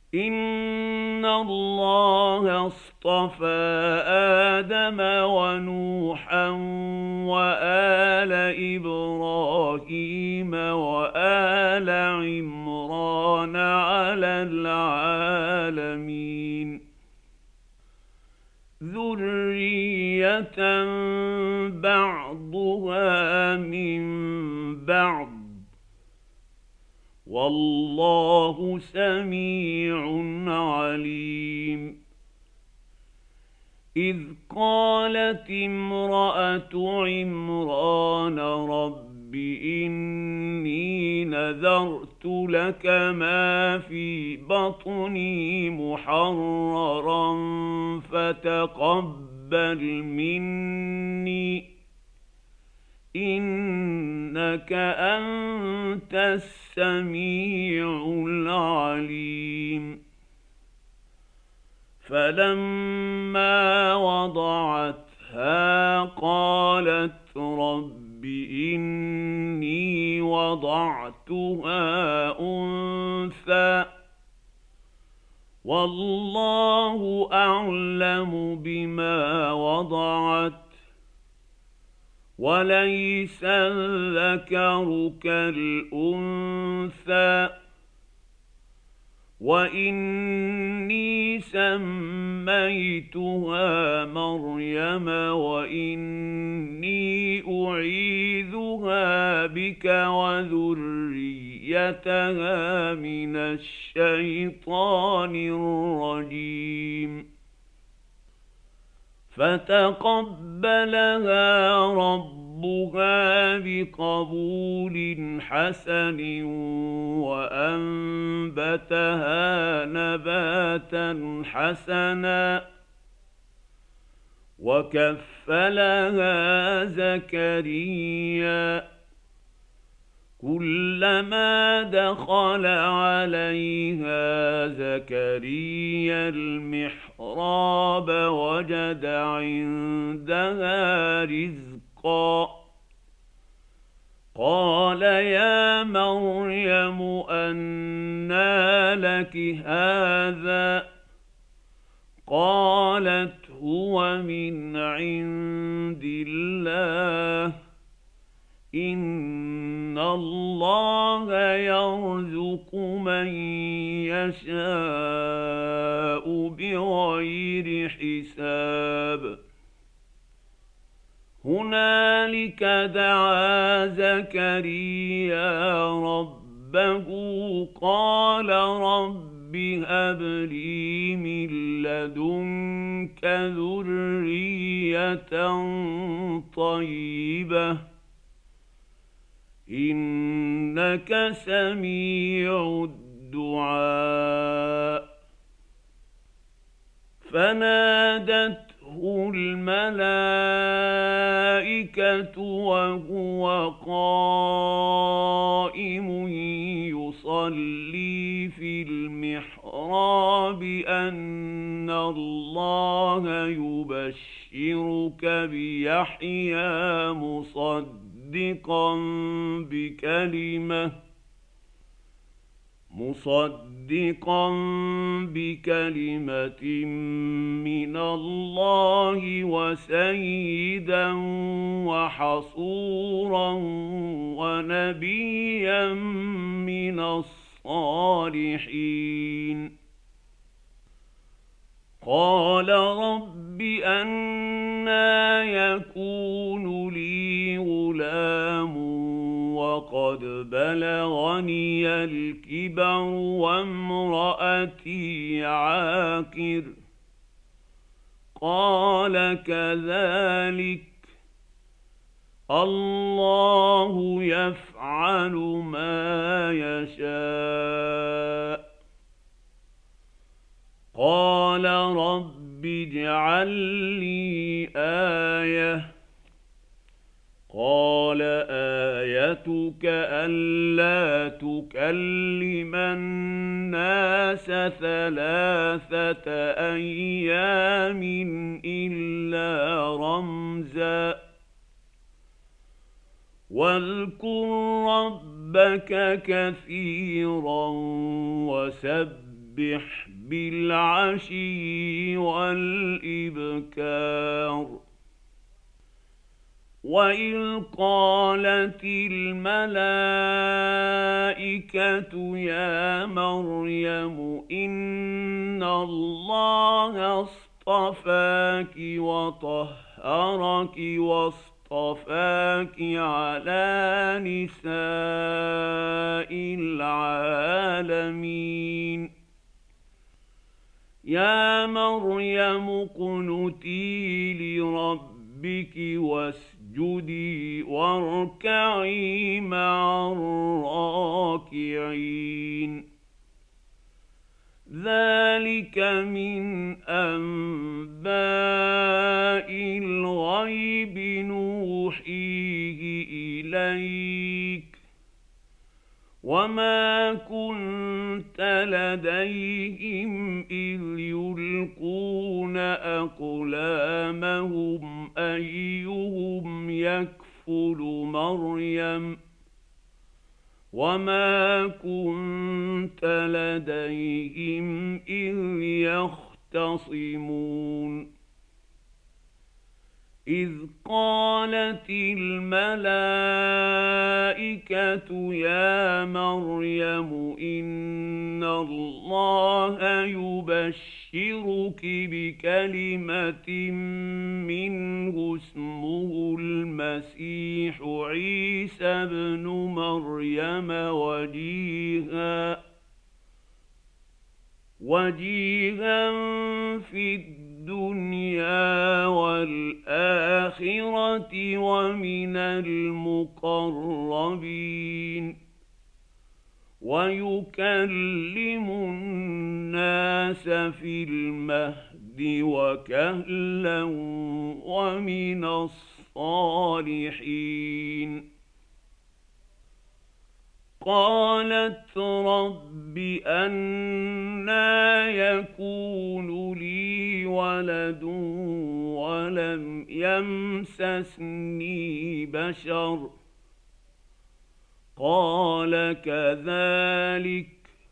إن الله اصطفى آدم ونوحا وآل إبراهيم وآل عمران على العالمين ذرية بعضها من بعض والله سميع عليم إذ قالت امرأة عمران رب إني نذرت لك ما في بطني محررا فتقبل مني إنك أنت السميع العليم فلما وضعتها قالت رب إني وضعتها أنثى والله أعلم بما وضعت وليس الذكر كالأنثى وإني سميتها مريم وإني أعيذها بك وذريتها من الشيطان الرجيم فتقبلها ربها بقبول حسن وأنبتها نباتا حسنا وكفلها زكريا كلما دخل عليها زكريا المحراب وجد عندها رزقا قال يا مريم أنى لك هذا قالت هو من عند الله إن الله يرزق من يشاء بغير حساب هنالك دعا زكريا ربه قال رب هب لي من لدنك ذرية طيبة إنك سميع الدعاء فنادته الملائكة وهو قائم يصلي في المحراب أن الله يبشرك بيحيى مصدقا بكلمة من الله وسيدا وحصورا ونبيا من الصالحين قال رب أنى يكون لي غلام وقد بلغني الكبر وامرأتي عاقر قال كذلك الله يفعل ما يشاء قال رب اجعل لي آية قال آيتك ألا تكلم الناس 3 أيام إلا رمزا واذكر ربك كثيرا وسبح فسبح بالعشي والإبكار وإذ قالت الملائكة يا مريم إن الله اصطفاك وطهرك واصطفاك على نساء العالمين يا مريم اقنتي لربك واسجدي واركعي مع الراكعين ذلك من أنباء الغيب نوحيه إليك وما كنت لديهم إذ يلقون أقلامهم أيهم يكفل مريم وما كنت لديهم إذ يختصمون إذ قالت الملائكة يا مريم إن الله يبشرك بكلمة منه اسمه المسيح عيسى ابن مريم وجيها في الدنيا والآخرة ومن المقربين ويكلم الناس في المهد وكهلا ومن الصالحين قالت رب أنى يكون لي ولد ولم يمسسني بشر قال كذلك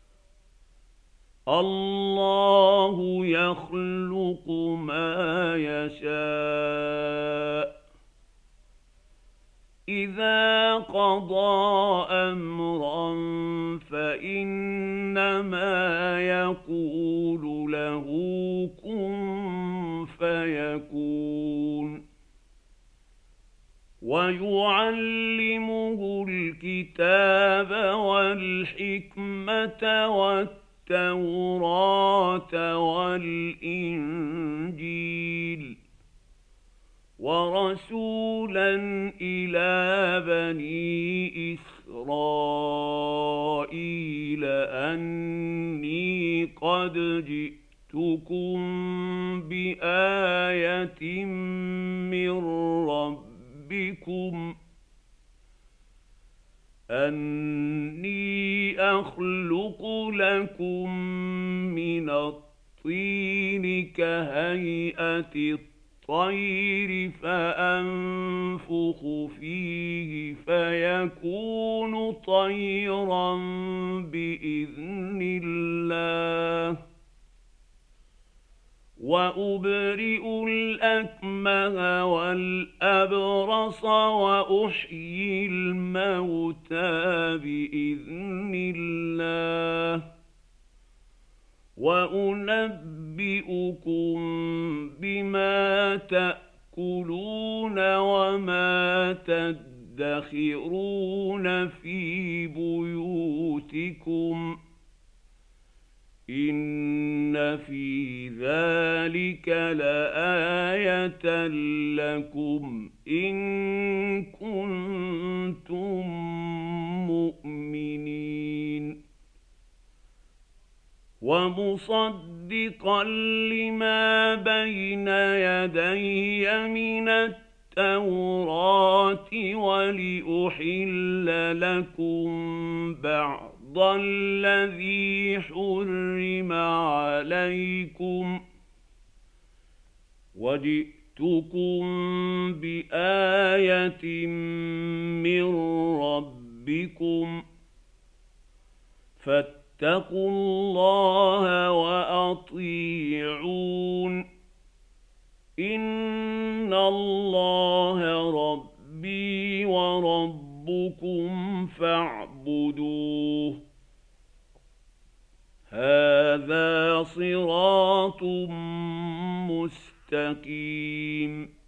الله يخلق ما يشاء إذا قضى أمرا فإنما يقول له كن فيكون ويعلمه الكتاب والحكمة والتوراة والإنجيل ورسولا إلى بني إسرائيل أني قد جئتكم بآية من ربكم أني أخلق لكم من الطين كهيئة الطير فأنفخ فيه فيكون طيرا بإذن الله وأبرئ الأكمه والأبرص وأحيي الموتى بإذن الله وأنبئكم بما تأكلون وما تدخرون في بيوتكم إن في ذلك لآية لكم إن كنتم مؤمنين ومصدقا لما بين يدي من التوراة ولأحل لكم بعض الذي حرم عليكم وجئتكم بآية من ربكم فاتقوا الله فأطيعون إن الله ربي وربكم فاعبدوه هذا صراط مستقيم